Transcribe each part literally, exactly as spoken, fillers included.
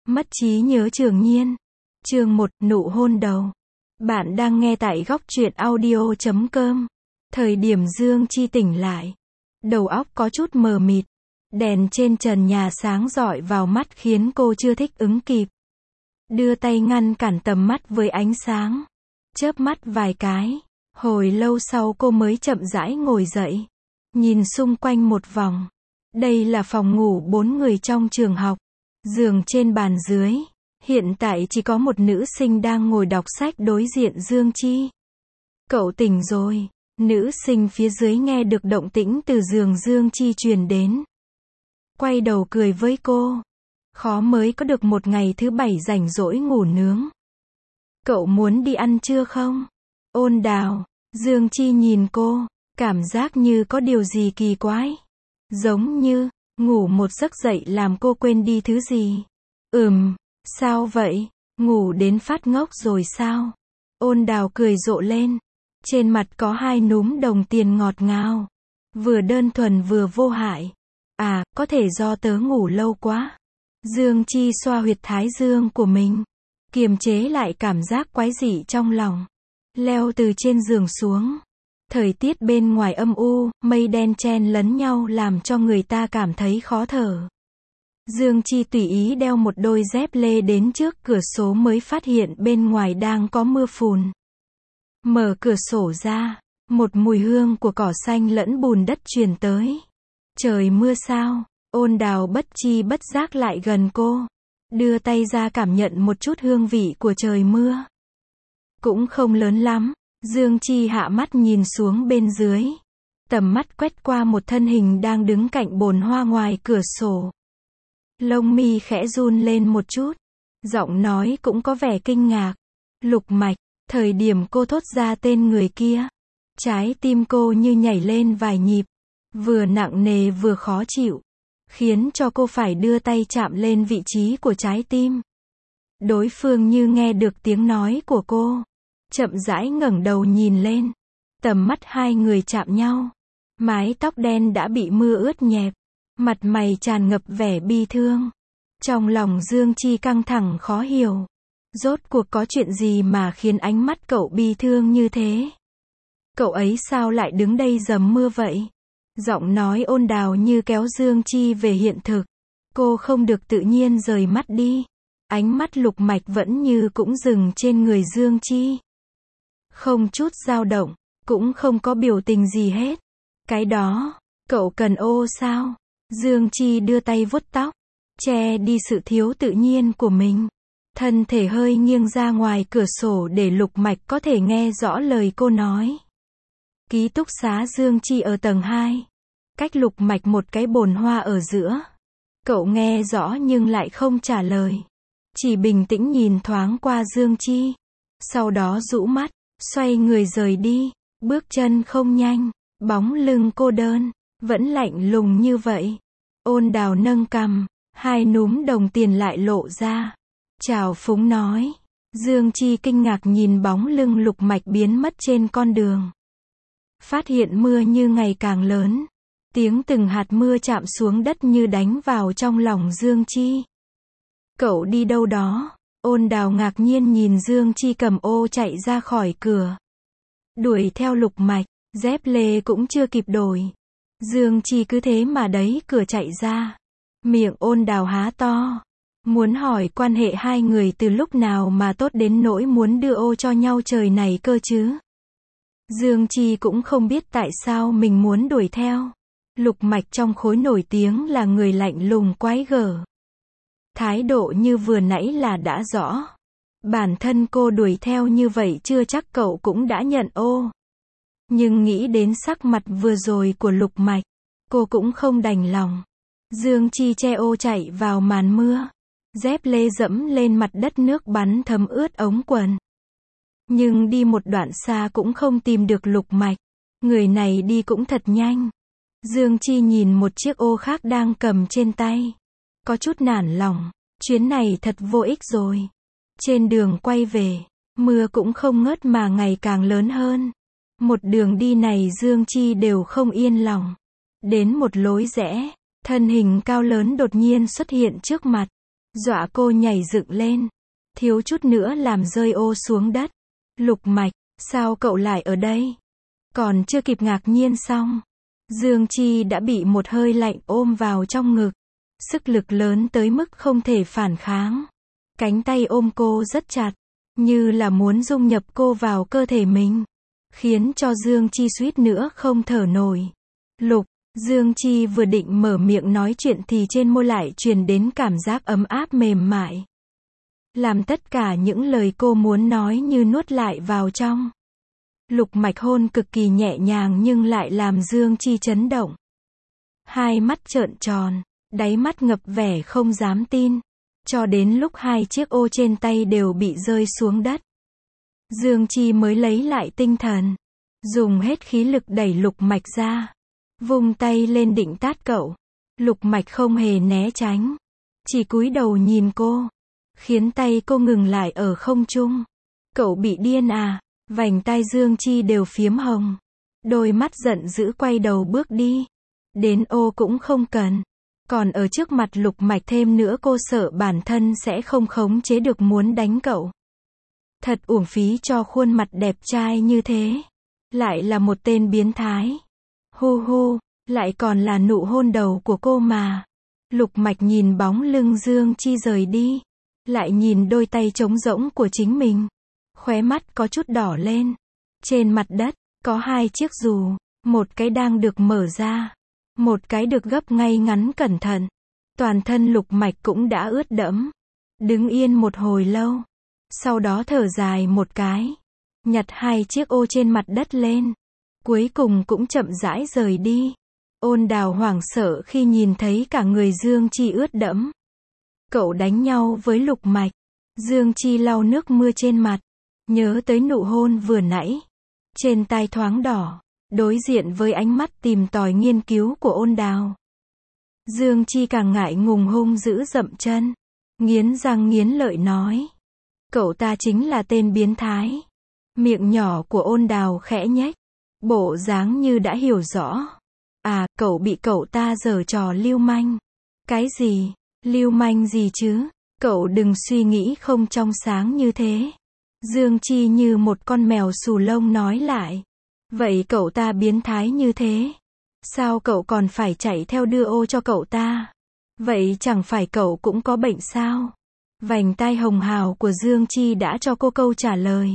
Mất trí nhớ Trường Nhiên. Chương một, nụ hôn đầu. Bạn đang nghe tại góc truyện audio chấm com. Thời điểm Dương Chi tỉnh lại, đầu óc có chút mờ mịt. Đèn trên trần nhà sáng rọi vào mắt khiến cô chưa thích ứng kịp. Đưa tay ngăn cản tầm mắt với ánh sáng. Chớp mắt vài cái. Hồi lâu sau cô mới chậm rãi ngồi dậy. Nhìn xung quanh một vòng. Đây là phòng ngủ bốn người trong trường học. Giường trên bàn dưới. Hiện tại chỉ có một nữ sinh đang ngồi đọc sách đối diện Dương Chi. Cậu tỉnh rồi. Nữ sinh phía dưới nghe được động tĩnh từ giường Dương Chi truyền đến. Quay đầu cười với cô. Khó mới có được một ngày thứ bảy rảnh rỗi ngủ nướng. Cậu muốn đi ăn trưa không? Ôn Đào. Dương Chi nhìn cô. Cảm giác như có điều gì kỳ quái. Giống như, ngủ một giấc dậy làm cô quên đi thứ gì. Ừm, sao vậy? Ngủ đến phát ngốc rồi sao? Ôn Đào cười rộ lên. Trên mặt có hai núm đồng tiền ngọt ngào. Vừa đơn thuần vừa vô hại. À, có thể do tớ ngủ lâu quá. Dương Chi xoa huyệt thái dương của mình. Kiềm chế lại cảm giác quái dị trong lòng. Leo từ trên giường xuống. Thời tiết bên ngoài âm u, mây đen chen lấn nhau làm cho người ta cảm thấy khó thở. Dương Chi tùy ý đeo một đôi dép lê đến trước cửa sổ mới phát hiện bên ngoài đang có mưa phùn. Mở cửa sổ ra, một mùi hương của cỏ xanh lẫn bùn đất truyền tới. Trời mưa sao? Ôn Đào bất chi bất giác lại gần cô. Đưa tay ra cảm nhận một chút hương vị của trời mưa. Cũng không lớn lắm. Dương Chi hạ mắt nhìn xuống bên dưới. Tầm mắt quét qua một thân hình đang đứng cạnh bồn hoa ngoài cửa sổ. Lông mi khẽ run lên một chút. Giọng nói cũng có vẻ kinh ngạc. Lục Mạch. Thời điểm cô thốt ra tên người kia, trái tim cô như nhảy lên vài nhịp. Vừa nặng nề vừa khó chịu. Khiến cho cô phải đưa tay chạm lên vị trí của trái tim. Đối phương như nghe được tiếng nói của cô. Chậm rãi ngẩng đầu nhìn lên. Tầm mắt hai người chạm nhau. Mái tóc đen đã bị mưa ướt nhẹp. Mặt mày tràn ngập vẻ bi thương. Trong lòng Dương Chi căng thẳng khó hiểu. Rốt cuộc có chuyện gì mà khiến ánh mắt cậu bi thương như thế? Cậu ấy sao lại đứng đây dầm mưa vậy? Giọng nói Ôn Đào như kéo Dương Chi về hiện thực. Cô không được tự nhiên rời mắt đi. Ánh mắt Lục Mạch vẫn như cũng dừng trên người Dương Chi. Không chút dao động, cũng không có biểu tình gì hết. Cái đó, cậu cần ô sao? Dương Chi đưa tay vuốt tóc, che đi sự thiếu tự nhiên của mình. Thân thể hơi nghiêng ra ngoài cửa sổ để Lục Mạch có thể nghe rõ lời cô nói. Ký túc xá Dương Chi ở tầng hai. Cách Lục Mạch một cái bồn hoa ở giữa. Cậu nghe rõ nhưng lại không trả lời. Chỉ bình tĩnh nhìn thoáng qua Dương Chi. Sau đó rũ mắt, xoay người rời đi. Bước chân không nhanh, bóng lưng cô đơn, vẫn lạnh lùng như vậy. Ôn Đào nâng cằm, hai núm đồng tiền lại lộ ra. Trào phúng nói. Dương Chi kinh ngạc nhìn bóng lưng Lục Mạch biến mất trên con đường. Phát hiện mưa như ngày càng lớn. Tiếng từng hạt mưa chạm xuống đất như đánh vào trong lòng Dương Chi. Cậu đi đâu đó? Ôn Đào ngạc nhiên nhìn Dương Chi cầm ô chạy ra khỏi cửa. Đuổi theo Lục Mạch, dép lê cũng chưa kịp đổi. Dương Chi cứ thế mà đẩy cửa chạy ra. Miệng Ôn Đào há to. Muốn hỏi quan hệ hai người từ lúc nào mà tốt đến nỗi muốn đưa ô cho nhau trời này cơ chứ. Dương Chi cũng không biết tại sao mình muốn đuổi theo. Lục Mạch trong khối nổi tiếng là người lạnh lùng quái gở. Thái độ như vừa nãy là đã rõ. Bản thân cô đuổi theo như vậy chưa chắc cậu cũng đã nhận ô. Nhưng nghĩ đến sắc mặt vừa rồi của Lục Mạch, cô cũng không đành lòng. Dương Chi che ô chạy vào màn mưa. Dép lê dẫm lên mặt đất nước bắn thấm ướt ống quần. Nhưng đi một đoạn xa cũng không tìm được Lục Mạch. Người này đi cũng thật nhanh. Dương Chi nhìn một chiếc ô khác đang cầm trên tay. Có chút nản lòng. Chuyến này thật vô ích rồi. Trên đường quay về, mưa cũng không ngớt mà ngày càng lớn hơn. Một đường đi này Dương Chi đều không yên lòng. Đến một lối rẽ, thân hình cao lớn đột nhiên xuất hiện trước mặt. dọa cô nhảy dựng lên, thiếu chút nữa làm rơi ô xuống đất. Lục Mạch, sao cậu lại ở đây? Còn chưa kịp ngạc nhiên xong, Dương Chi đã bị một hơi lạnh ôm vào trong ngực, sức lực lớn tới mức không thể phản kháng. Cánh tay ôm cô rất chặt, như là muốn dung nhập cô vào cơ thể mình, khiến cho Dương Chi suýt nữa không thở nổi. Lục, Dương Chi vừa định mở miệng nói chuyện thì trên môi lại truyền đến cảm giác ấm áp mềm mại, làm tất cả những lời cô muốn nói như nuốt lại vào trong. Lục Mạch hôn cực kỳ nhẹ nhàng nhưng lại làm Dương Chi chấn động. Hai mắt trợn tròn, đáy mắt ngập vẻ không dám tin, cho đến lúc hai chiếc ô trên tay đều bị rơi xuống đất, Dương Chi mới lấy lại tinh thần, dùng hết khí lực đẩy Lục Mạch ra, vung tay lên định tát cậu. Lục Mạch không hề né tránh, chỉ cúi đầu nhìn cô, khiến tay cô ngừng lại ở không trung. Cậu bị điên à? Vành tai Dương Chi đều phiếm hồng, đôi mắt giận dữ quay đầu bước đi. Đến ô cũng không cần, còn ở trước mặt Lục Mạch thêm nữa cô sợ bản thân sẽ không khống chế được muốn đánh cậu. Thật uổng phí cho khuôn mặt đẹp trai như thế, lại là một tên biến thái. Hu hu, lại còn là nụ hôn đầu của cô mà. Lục Mạch nhìn bóng lưng Dương Chi rời đi, lại nhìn đôi tay trống rỗng của chính mình, khóe mắt có chút đỏ lên. Trên mặt đất, có hai chiếc dù, một cái đang được mở ra, một cái được gấp ngay ngắn cẩn thận. Toàn thân Lục Mạch cũng đã ướt đẫm, đứng yên một hồi lâu, sau đó thở dài một cái, nhặt hai chiếc ô trên mặt đất lên, cuối cùng cũng chậm rãi rời đi. Ôn Đào hoảng sợ khi nhìn thấy cả người Dương Chi ướt đẫm. Cậu đánh nhau với Lục Mạch. Dương Chi lau nước mưa trên mặt, nhớ tới nụ hôn vừa nãy, trên tai thoáng đỏ, đối diện với ánh mắt tìm tòi nghiên cứu của Ôn Đào. Dương Chi càng ngại ngùng hung dữ dậm chân, nghiến răng nghiến lợi nói: cậu ta chính là tên biến thái. Miệng nhỏ của Ôn Đào khẽ nhếch, bộ dáng như đã hiểu rõ. À, cậu bị cậu ta giở trò lưu manh. Cái gì? Lưu manh gì chứ? Cậu đừng suy nghĩ không trong sáng như thế. Dương Chi như một con mèo xù lông nói lại. Vậy cậu ta biến thái như thế, sao cậu còn phải chạy theo đưa ô cho cậu ta? Vậy chẳng phải cậu cũng có bệnh sao? Vành tai hồng hào của Dương Chi đã cho cô câu trả lời.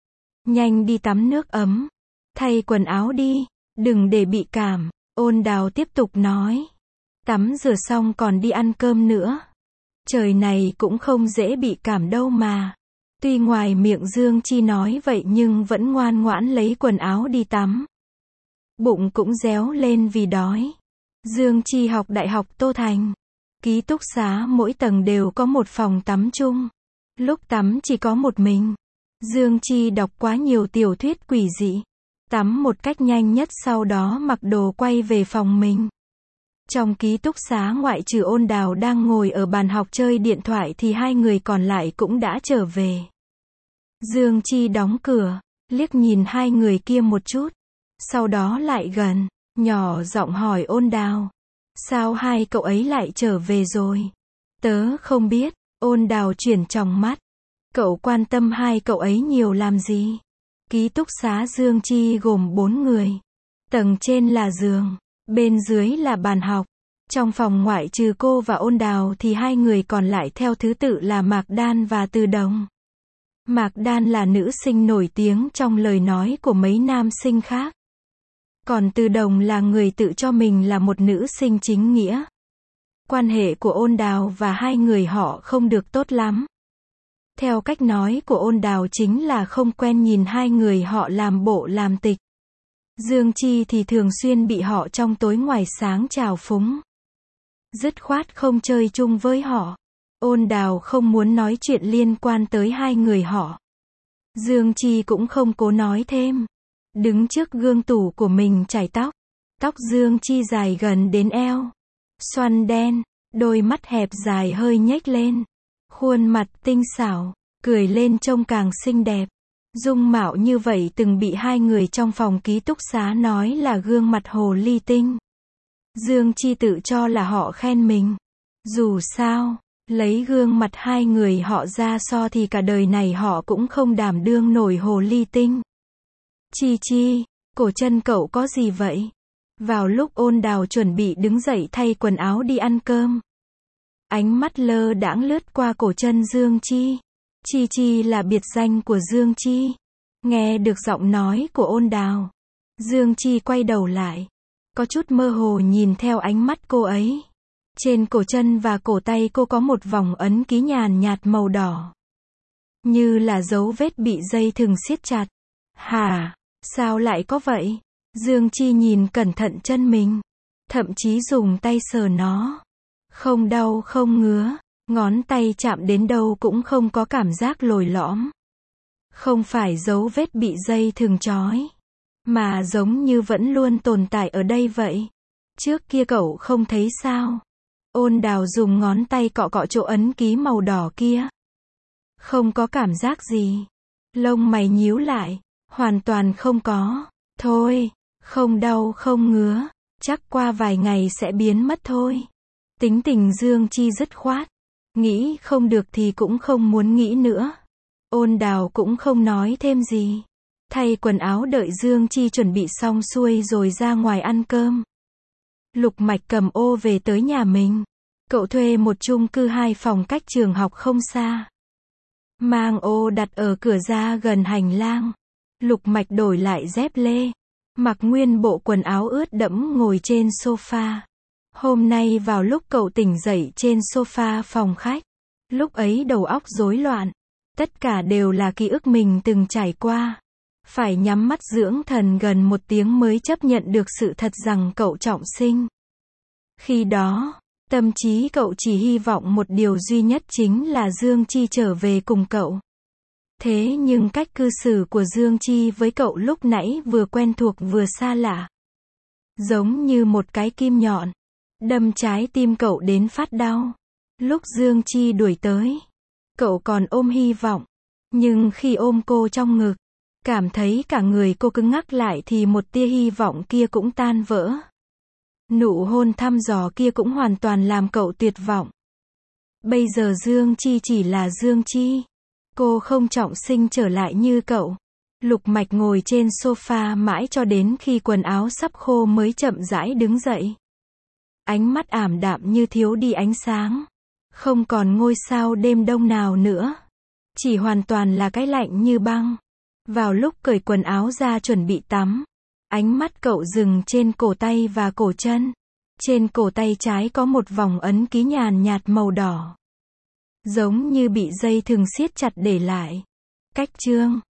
Nhanh đi tắm nước ấm, thay quần áo đi, đừng để bị cảm. Ôn Đào tiếp tục nói. Tắm rửa xong còn đi ăn cơm nữa. Trời này cũng không dễ bị cảm đâu mà. Tuy ngoài miệng Dương Chi nói vậy nhưng vẫn ngoan ngoãn lấy quần áo đi tắm. Bụng cũng réo lên vì đói. Dương Chi học Đại học Tô Thành. Ký túc xá mỗi tầng đều có một phòng tắm chung. Lúc tắm chỉ có một mình. Dương Chi đọc quá nhiều tiểu thuyết quỷ dị. Tắm một cách nhanh nhất sau đó mặc đồ quay về phòng mình. Trong ký túc xá ngoại trừ Ôn Đào đang ngồi ở bàn học chơi điện thoại thì hai người còn lại cũng đã trở về. Dương Chi đóng cửa, liếc nhìn hai người kia một chút, sau đó lại gần, nhỏ giọng hỏi Ôn Đào. Sao hai cậu ấy lại trở về rồi? Tớ không biết. Ôn Đào chuyển tròng mắt. Cậu quan tâm hai cậu ấy nhiều làm gì? Ký túc xá Dương Chi gồm bốn người. Tầng trên là giường, bên dưới là bàn học. Trong phòng ngoại trừ cô và Ôn Đào thì hai người còn lại theo thứ tự là Mạc Đan và Từ Đồng. Mạc Đan là nữ sinh nổi tiếng trong lời nói của mấy nam sinh khác. Còn Từ Đồng là người tự cho mình là một nữ sinh chính nghĩa. Quan hệ của Ôn Đào và hai người họ không được tốt lắm. Theo cách nói của Ôn Đào chính là không quen nhìn hai người họ làm bộ làm tịch. Dương Chi thì thường xuyên bị họ trong tối ngoài sáng trào phúng. Dứt khoát không chơi chung với họ. Ôn Đào không muốn nói chuyện liên quan tới hai người họ. Dương Chi cũng không cố nói thêm. Đứng trước gương tủ của mình chải tóc. Tóc Dương Chi dài gần đến eo. Xoăn đen, đôi mắt hẹp dài hơi nhếch lên. Khuôn mặt tinh xảo, cười lên trông càng xinh đẹp. Dung mạo như vậy từng bị hai người trong phòng ký túc xá nói là gương mặt hồ ly tinh. Dương Chi tự cho là họ khen mình. Dù sao, Lấy gương mặt hai người họ ra so thì cả đời này họ cũng không đảm đương nổi hồ ly tinh. Chi Chi, cổ chân cậu có gì vậy? Vào lúc Ôn Đào chuẩn bị đứng dậy thay quần áo đi ăn cơm, ánh mắt lơ đãng lướt qua cổ chân Dương Chi. Chi Chi là biệt danh của Dương Chi. Nghe được giọng nói của Ôn Đào, Dương Chi quay đầu lại, có chút mơ hồ nhìn theo ánh mắt cô ấy. Trên cổ chân và cổ tay cô có một vòng ấn ký nhàn nhạt màu đỏ, như là dấu vết bị dây thừng siết chặt. Hả? Sao lại có vậy? Dương Chi nhìn cẩn thận chân mình, thậm chí dùng tay sờ nó. Không đau không ngứa, ngón tay chạm đến đâu cũng không có cảm giác lồi lõm. Không phải dấu vết bị dây thừng trói, mà giống như vẫn luôn tồn tại ở đây vậy. Trước kia cậu không thấy sao? Ôn Đào dùng ngón tay cọ cọ chỗ ấn ký màu đỏ kia. Không có cảm giác gì. Lông mày nhíu lại. Hoàn toàn không có. Thôi, không đau không ngứa, chắc qua vài ngày sẽ biến mất thôi. Tính tình Dương Chi dứt khoát. Nghĩ không được thì cũng không muốn nghĩ nữa. Ôn Đào cũng không nói thêm gì. Thay quần áo đợi Dương Chi chuẩn bị xong xuôi rồi ra ngoài ăn cơm. Lục Mạch cầm ô về tới nhà mình. Cậu thuê một chung cư hai phòng cách trường học không xa. Mang ô đặt ở cửa ra gần hành lang. Lục Mạch đổi lại dép lê, mặc nguyên bộ quần áo ướt đẫm ngồi trên sofa. Hôm nay vào lúc cậu tỉnh dậy trên sofa phòng khách, lúc ấy đầu óc rối loạn. Tất cả đều là ký ức mình từng trải qua. Phải nhắm mắt dưỡng thần gần một tiếng mới chấp nhận được sự thật rằng cậu trọng sinh. Khi đó, tâm trí cậu chỉ hy vọng một điều duy nhất chính là Dương Chi trở về cùng cậu. Thế nhưng cách cư xử của Dương Chi với cậu lúc nãy vừa quen thuộc vừa xa lạ. Giống như một cái kim nhọn, đâm trái tim cậu đến phát đau. Lúc Dương Chi đuổi tới, cậu còn ôm hy vọng. Nhưng khi ôm cô trong ngực, cảm thấy cả người cô cứng ngắc lại thì một tia hy vọng kia cũng tan vỡ. Nụ hôn thăm dò kia cũng hoàn toàn làm cậu tuyệt vọng. Bây giờ Dương Chi chỉ là Dương Chi. Cô không trọng sinh trở lại như cậu. Lục Mạch ngồi trên sofa mãi cho đến khi quần áo sắp khô mới chậm rãi đứng dậy. Ánh mắt ảm đạm như thiếu đi ánh sáng. Không còn ngôi sao đêm đông nào nữa. Chỉ hoàn toàn là cái lạnh như băng. Vào lúc cởi quần áo ra chuẩn bị tắm, ánh mắt cậu dừng trên cổ tay và cổ chân. Trên cổ tay trái có một vòng ấn ký nhàn nhạt màu đỏ, giống như bị dây thừng siết chặt để lại. Cách chương